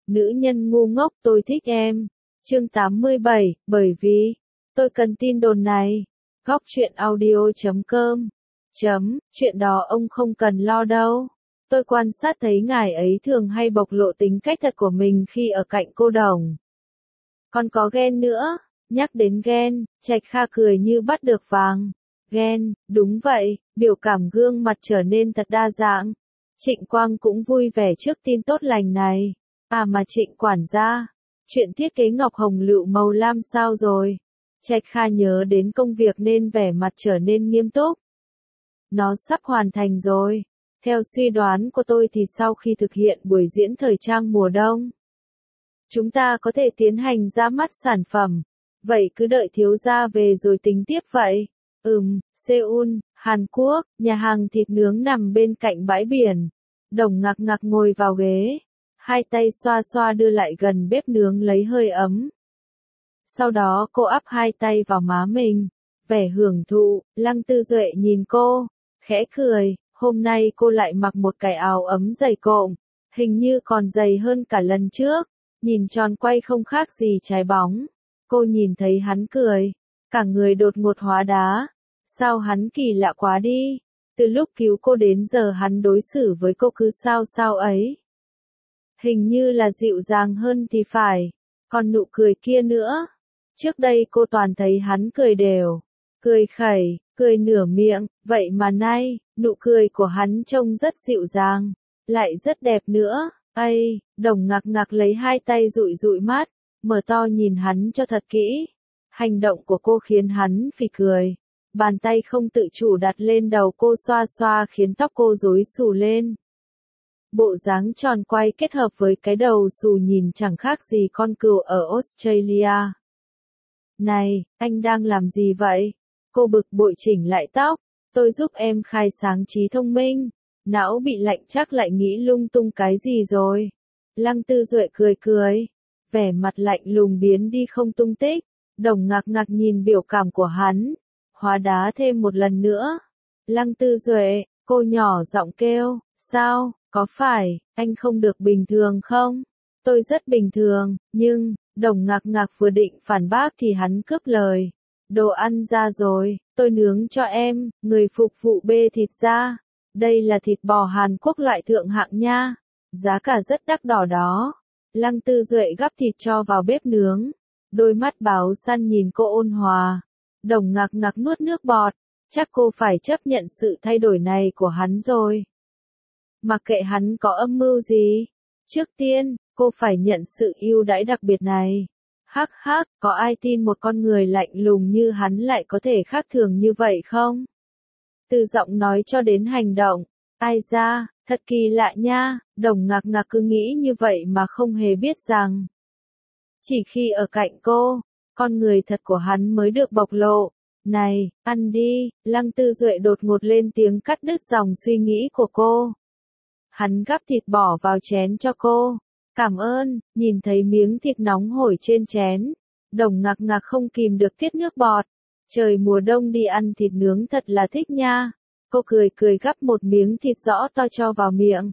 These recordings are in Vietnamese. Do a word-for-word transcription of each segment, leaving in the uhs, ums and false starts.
Nữ nhân ngu ngốc tôi thích em. Chương tám mươi bảy, bởi vì, tôi cần tin đồn này. Góc truyện audio chấm com. Chấm, chuyện đó ông không cần lo đâu. Tôi quan sát thấy ngài ấy thường hay bộc lộ tính cách thật của mình khi ở cạnh cô Đồng. Còn có ghen nữa, nhắc đến ghen, Trạch Kha cười như bắt được vàng. Ghen, đúng vậy, biểu cảm gương mặt trở nên thật đa dạng. Trịnh Quang cũng vui vẻ trước tin tốt lành này. À mà Trịnh quản gia, chuyện thiết kế ngọc hồng lựu màu lam sao rồi? Trạch Kha nhớ đến công việc nên vẻ mặt trở nên nghiêm túc. Nó sắp hoàn thành rồi. Theo suy đoán của tôi thì sau khi thực hiện buổi diễn thời trang mùa đông, chúng ta có thể tiến hành ra mắt sản phẩm. Vậy cứ đợi thiếu gia về rồi tính tiếp vậy. Ừm, Seoul, Hàn Quốc, nhà hàng thịt nướng nằm bên cạnh bãi biển. Đồng Ngạc Ngạc ngồi vào ghế, hai tay xoa xoa đưa lại gần bếp nướng lấy hơi ấm. Sau đó cô áp hai tay vào má mình, vẻ hưởng thụ. Lăng Tư Duệ nhìn cô, khẽ cười. Hôm nay cô lại mặc một cái áo ấm dày cộm, hình như còn dày hơn cả lần trước, nhìn tròn quay không khác gì trái bóng. Cô nhìn thấy hắn cười, cả người đột ngột hóa đá. Sao hắn kỳ lạ quá đi, từ lúc cứu cô đến giờ hắn đối xử với cô cứ sao sao ấy. Hình như là dịu dàng hơn thì phải, còn nụ cười kia nữa. Trước đây cô toàn thấy hắn cười đều, cười khẩy, cười nửa miệng, vậy mà nay, nụ cười của hắn trông rất dịu dàng, lại rất đẹp nữa. Ây, Đồng Ngạc Ngạc lấy hai tay dụi dụi mắt, mở to nhìn hắn cho thật kỹ. Hành động của cô khiến hắn phì cười. Bàn tay không tự chủ đặt lên đầu cô xoa xoa khiến tóc cô rối xù lên. Bộ dáng tròn quay kết hợp với cái đầu xù nhìn chẳng khác gì con cừu ở Australia. Này, anh đang làm gì vậy? Cô bực bội chỉnh lại tóc. Tôi giúp em khai sáng trí thông minh. Não bị lạnh chắc lại nghĩ lung tung cái gì rồi. Lăng Tư Duệ cười cười. Vẻ mặt lạnh lùng biến đi không tung tích. Đồng Ngạc Ngạc nhìn biểu cảm của hắn. Hóa đá thêm một lần nữa. Lăng Tư Duệ, cô nhỏ giọng kêu. Sao, có phải, anh không được bình thường không? Tôi rất bình thường, nhưng, Đồng Ngạc Ngạc vừa định phản bác thì hắn cướp lời. Đồ ăn ra rồi, tôi nướng cho em. Người phục vụ bê thịt ra. Đây là thịt bò Hàn Quốc loại thượng hạng nha. Giá cả rất đắt đỏ đó. Lăng Tư Duệ gắp thịt cho vào bếp nướng. Đôi mắt báo săn nhìn cô ôn hòa. Đồng Ngạc Ngạc nuốt nước bọt. Chắc cô phải chấp nhận sự thay đổi này của hắn rồi. Mặc kệ hắn có âm mưu gì. Trước tiên, cô phải nhận sự ưu đãi đặc biệt này. Hắc hắc, có ai tin một con người lạnh lùng như hắn lại có thể khác thường như vậy không? Từ giọng nói cho đến hành động. Ai ra, thật kỳ lạ nha. Đồng Ngạc Ngạc cứ nghĩ như vậy mà không hề biết rằng, chỉ khi ở cạnh cô, con người thật của hắn mới được bộc lộ. Này, ăn đi. Lăng Tư Duệ đột ngột lên tiếng cắt đứt dòng suy nghĩ của cô. Hắn gắp thịt bỏ vào chén cho cô. Cảm ơn. Nhìn thấy miếng thịt nóng hổi trên chén, Đồng Ngạc Ngạc không kìm được tiết nước bọt. Trời mùa đông đi ăn thịt nướng thật là thích nha. Cô cười cười gắp một miếng thịt rõ to cho vào miệng.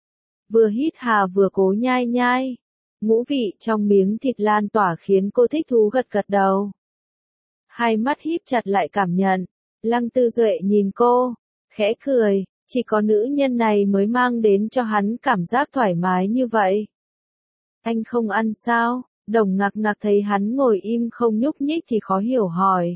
Vừa hít hà vừa cố nhai nhai. Ngũ vị trong miếng thịt lan tỏa khiến cô thích thú gật gật đầu. Hai mắt híp chặt lại cảm nhận. Lăng Tư Duệ nhìn cô, khẽ cười. Chỉ có nữ nhân này mới mang đến cho hắn cảm giác thoải mái như vậy. Anh không ăn sao? Đồng Ngạc Ngạc thấy hắn ngồi im không nhúc nhích thì khó hiểu hỏi.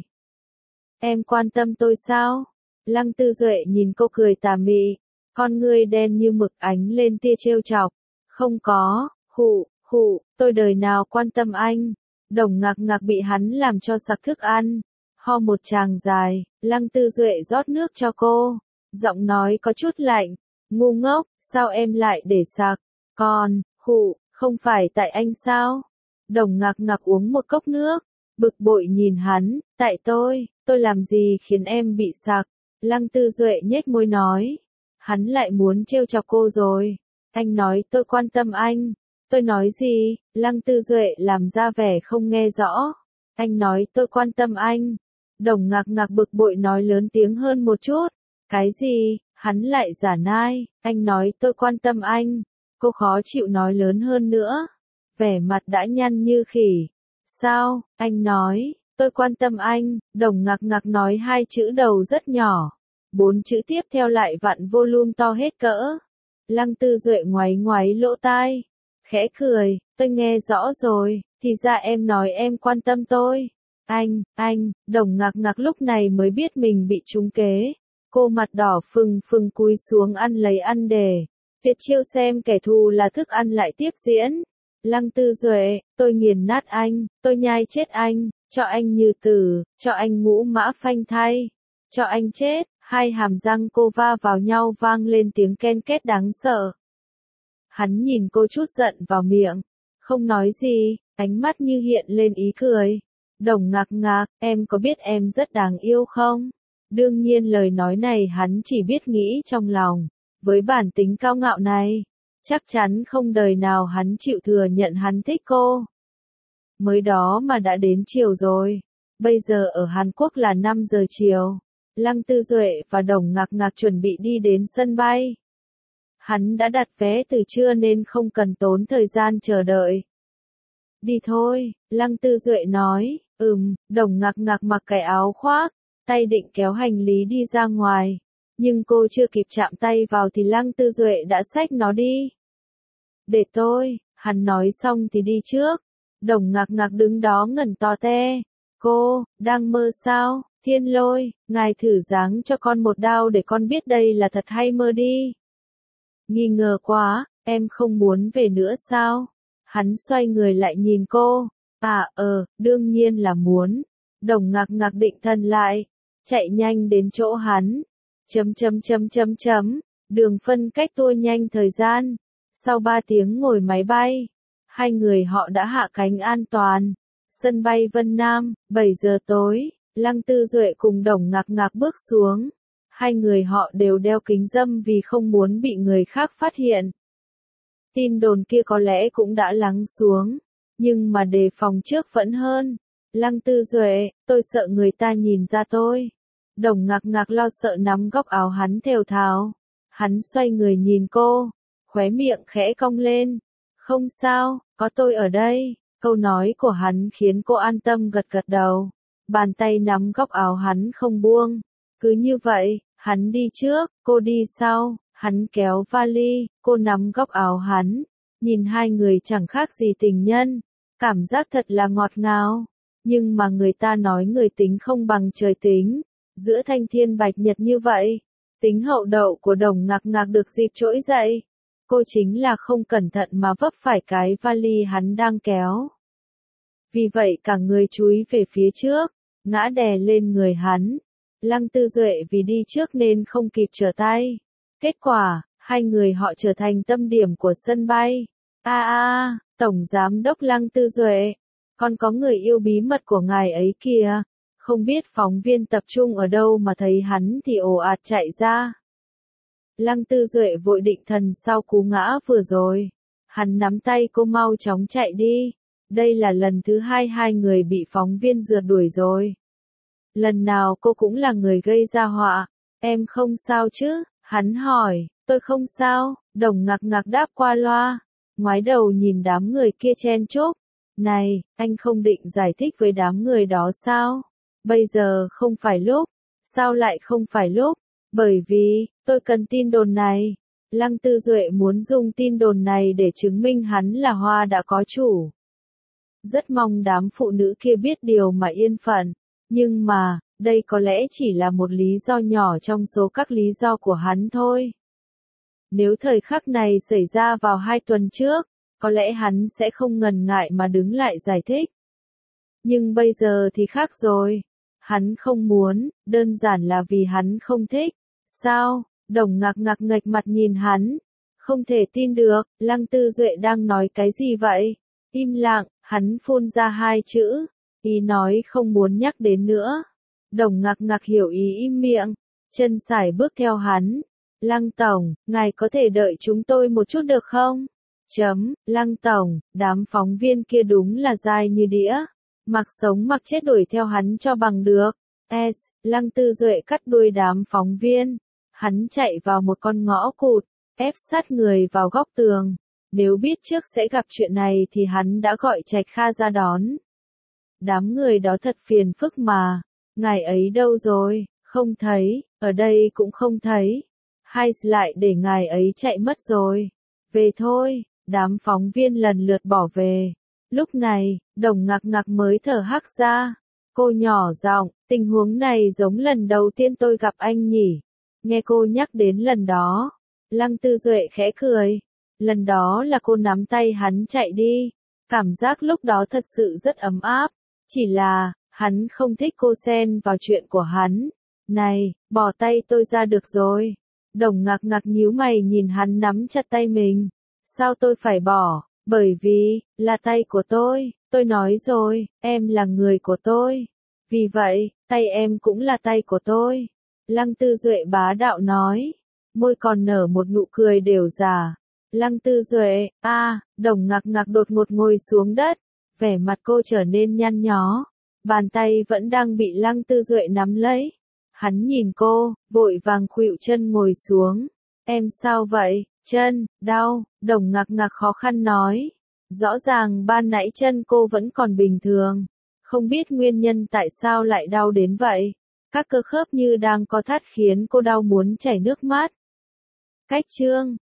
Em quan tâm tôi sao? Lăng Tư Duệ nhìn cô cười tà mị. Con ngươi đen như mực ánh lên tia trêu chọc. Không có, khụ, khụ, tôi đời nào quan tâm anh. Đồng Ngạc Ngạc bị hắn làm cho sặc thức ăn. Ho một tràng dài, Lăng Tư Duệ rót nước cho cô. Giọng nói có chút lạnh. Ngu ngốc, sao em lại để sặc? Còn, khụ, không phải tại anh sao? Đồng Ngạc Ngạc uống một cốc nước. Bực bội nhìn hắn. Tại tôi, tôi làm gì khiến em bị sặc? Lăng Tư Duệ nhếch môi nói. Hắn lại muốn trêu chọc cô rồi. Anh nói tôi quan tâm anh. Tôi nói gì? Lăng Tư Duệ làm ra vẻ không nghe rõ. Anh nói tôi quan tâm anh. Đồng Ngạc Ngạc bực bội nói lớn tiếng hơn một chút. Cái gì? Hắn lại giả nai. Anh nói tôi quan tâm anh. Cô khó chịu nói lớn hơn nữa. vẻ mặt đã nhăn như khỉ. Sao, anh nói, tôi quan tâm anh, Đồng Ngạc Ngạc nói hai chữ đầu rất nhỏ. Bốn chữ tiếp theo lại vặn volume to hết cỡ. Lăng Tư Duệ ngoáy ngoáy lỗ tai, khẽ cười, tôi nghe rõ rồi, thì ra em nói em quan tâm tôi. Anh, anh, Đồng Ngạc Ngạc lúc này mới biết mình bị trúng kế. Cô mặt đỏ phừng phừng cúi xuống ăn lấy ăn để. Tuyệt chiêu xem kẻ thù là thức ăn lại tiếp diễn. Lăng Tư Duệ, tôi nghiền nát anh, tôi nhai chết anh, cho anh như tử, cho anh ngũ mã phanh thay, cho anh chết. Hai hàm răng cô va vào nhau vang lên tiếng ken két đáng sợ. Hắn nhìn cô chút giận vào miệng, không nói gì, ánh mắt như hiện lên ý cười. Đồng Ngạc Ngạc, em có biết em rất đáng yêu không? Đương nhiên lời nói này hắn chỉ biết nghĩ trong lòng. Với bản tính cao ngạo này, chắc chắn không đời nào hắn chịu thừa nhận hắn thích cô. Mới đó mà đã đến chiều rồi. Bây giờ ở Hàn Quốc là năm giờ chiều. Lăng Tư Duệ và Đồng Ngạc Ngạc chuẩn bị đi đến sân bay. Hắn đã đặt vé từ trưa nên không cần tốn thời gian chờ đợi. Đi thôi, Lăng Tư Duệ nói. Ừm, Đồng Ngạc Ngạc mặc cái áo khoác, tay định kéo hành lý đi ra ngoài. Nhưng cô chưa kịp chạm tay vào thì Lăng Tư Duệ đã xách nó đi. Để tôi, hắn nói xong thì đi trước. Đồng Ngạc Ngạc đứng đó ngẩn to te. Cô, đang mơ sao? Thiên Lôi, ngài thử giáng cho con một đao để con biết đây là thật hay mơ đi. Nghi ngờ quá, em không muốn về nữa sao? Hắn xoay người lại nhìn cô. À ờ, đương nhiên là muốn. Đồng Ngạc Ngạc định thần lại, chạy nhanh đến chỗ hắn. Chấm chấm chấm chấm chấm, đường phân cách tua nhanh thời gian. Sau ba tiếng ngồi máy bay, hai người họ đã hạ cánh an toàn. Sân bay Vân Nam, bảy giờ tối. Lăng Tư Duệ cùng Đồng Ngạc Ngạc bước xuống. Hai người họ đều đeo kính râm vì không muốn bị người khác phát hiện. Tin đồn kia có lẽ cũng đã lắng xuống, nhưng mà đề phòng trước vẫn hơn. Lăng Tư Duệ, tôi sợ người ta nhìn ra tôi. Đồng Ngạc Ngạc lo sợ nắm góc áo hắn thều thào. Hắn xoay người nhìn cô, khóe miệng khẽ cong lên. Không sao, có tôi ở đây. Câu nói của hắn khiến cô an tâm gật gật đầu. Bàn tay nắm góc áo hắn không buông. Cứ như vậy, hắn đi trước, cô đi sau. Hắn kéo vali, cô nắm góc áo hắn. Nhìn hai người chẳng khác gì tình nhân. Cảm giác thật là ngọt ngào. Nhưng mà người ta nói người tính không bằng trời tính. Giữa thanh thiên bạch nhật như vậy, tính hậu đậu của Đồng Ngạc Ngạc được dịp trỗi dậy. Cô chính là không cẩn thận mà vấp phải cái vali hắn đang kéo. Vì vậy cả người chúi về phía trước, ngã đè lên người hắn. Lăng Tư Duệ vì đi trước nên không kịp trở tay. Kết quả, hai người họ trở thành tâm điểm của sân bay. A a, Tổng Giám đốc Lăng Tư Duệ, còn có người yêu bí mật của ngài ấy kìa. Không biết phóng viên tập trung ở đâu mà thấy hắn thì ồ ạt chạy ra. Lăng Tư Duệ vội định thần sau cú ngã vừa rồi. Hắn nắm tay cô mau chóng chạy đi. Đây là lần thứ hai hai người bị phóng viên rượt đuổi rồi. Lần nào cô cũng là người gây ra họa. Em không sao chứ? Hắn hỏi. Tôi không sao, Đồng Ngạc Ngạc đáp qua loa. Ngoái đầu nhìn đám người kia chen chúc. Này, anh không định giải thích với đám người đó sao? Bây giờ không phải lúc. Sao lại không phải lúc? Bởi vì, tôi cần tin đồn này. Lăng Tư Duệ muốn dùng tin đồn này để chứng minh hắn là hoa đã có chủ. Rất mong đám phụ nữ kia biết điều mà yên phận. Nhưng mà, đây có lẽ chỉ là một lý do nhỏ trong số các lý do của hắn thôi. Nếu thời khắc này xảy ra vào hai tuần trước, có lẽ hắn sẽ không ngần ngại mà đứng lại giải thích. Nhưng bây giờ thì khác rồi. Hắn không muốn, đơn giản là vì hắn không thích. Sao? Đồng Ngạc Ngạc nghệch mặt nhìn hắn. Không thể tin được, Lăng Tư Duệ đang nói cái gì vậy? Im lặng, hắn phun ra hai chữ. Ý nói không muốn nhắc đến nữa. Đồng Ngạc Ngạc hiểu ý im miệng. Chân sải bước theo hắn. Lăng Tổng, ngài có thể đợi chúng tôi một chút được không? Chấm, Lăng Tổng, đám phóng viên kia đúng là dai như đĩa. Mặc sống mặc chết đuổi theo hắn cho bằng được. S, Lăng Tư Duệ cắt đuôi đám phóng viên. Hắn chạy vào một con ngõ cụt, ép sát người vào góc tường. Nếu biết trước sẽ gặp chuyện này thì hắn đã gọi Trạch Kha ra đón. Đám người đó thật phiền phức mà. Ngài ấy đâu rồi? Không thấy, ở đây cũng không thấy. Hay lại để ngài ấy chạy mất rồi. Về thôi, đám phóng viên lần lượt bỏ về. Lúc này, Đồng Ngạc Ngạc mới thở hắt ra. Cô nhỏ giọng, tình huống này giống lần đầu tiên tôi gặp anh nhỉ. Nghe cô nhắc đến lần đó, Lăng Tư Duệ khẽ cười. Lần đó là cô nắm tay hắn chạy đi. Cảm giác lúc đó thật sự rất ấm áp. Chỉ là, hắn không thích cô xen vào chuyện của hắn. Này, bỏ tay tôi ra được rồi. Đồng Ngạc Ngạc nhíu mày nhìn hắn nắm chặt tay mình. Sao tôi phải bỏ? Bởi vì, là tay của tôi. Tôi nói rồi, em là người của tôi. Vì vậy, tay em cũng là tay của tôi. Lăng Tư Duệ bá đạo nói. Môi còn nở một nụ cười đều giả. Lăng Tư Duệ, a, à, Đồng Ngạc Ngạc đột ngột ngồi xuống đất. Vẻ mặt cô trở nên nhăn nhó. Bàn tay vẫn đang bị Lăng Tư Duệ nắm lấy. Hắn nhìn cô, vội vàng khuỵu chân ngồi xuống. Em sao vậy? Chân, đau, Đồng Ngạc Ngạc khó khăn nói. Rõ ràng ban nãy chân cô vẫn còn bình thường. Không biết nguyên nhân tại sao lại đau đến vậy. Các cơ khớp như đang co thắt khiến cô đau muốn chảy nước mắt. Cách chương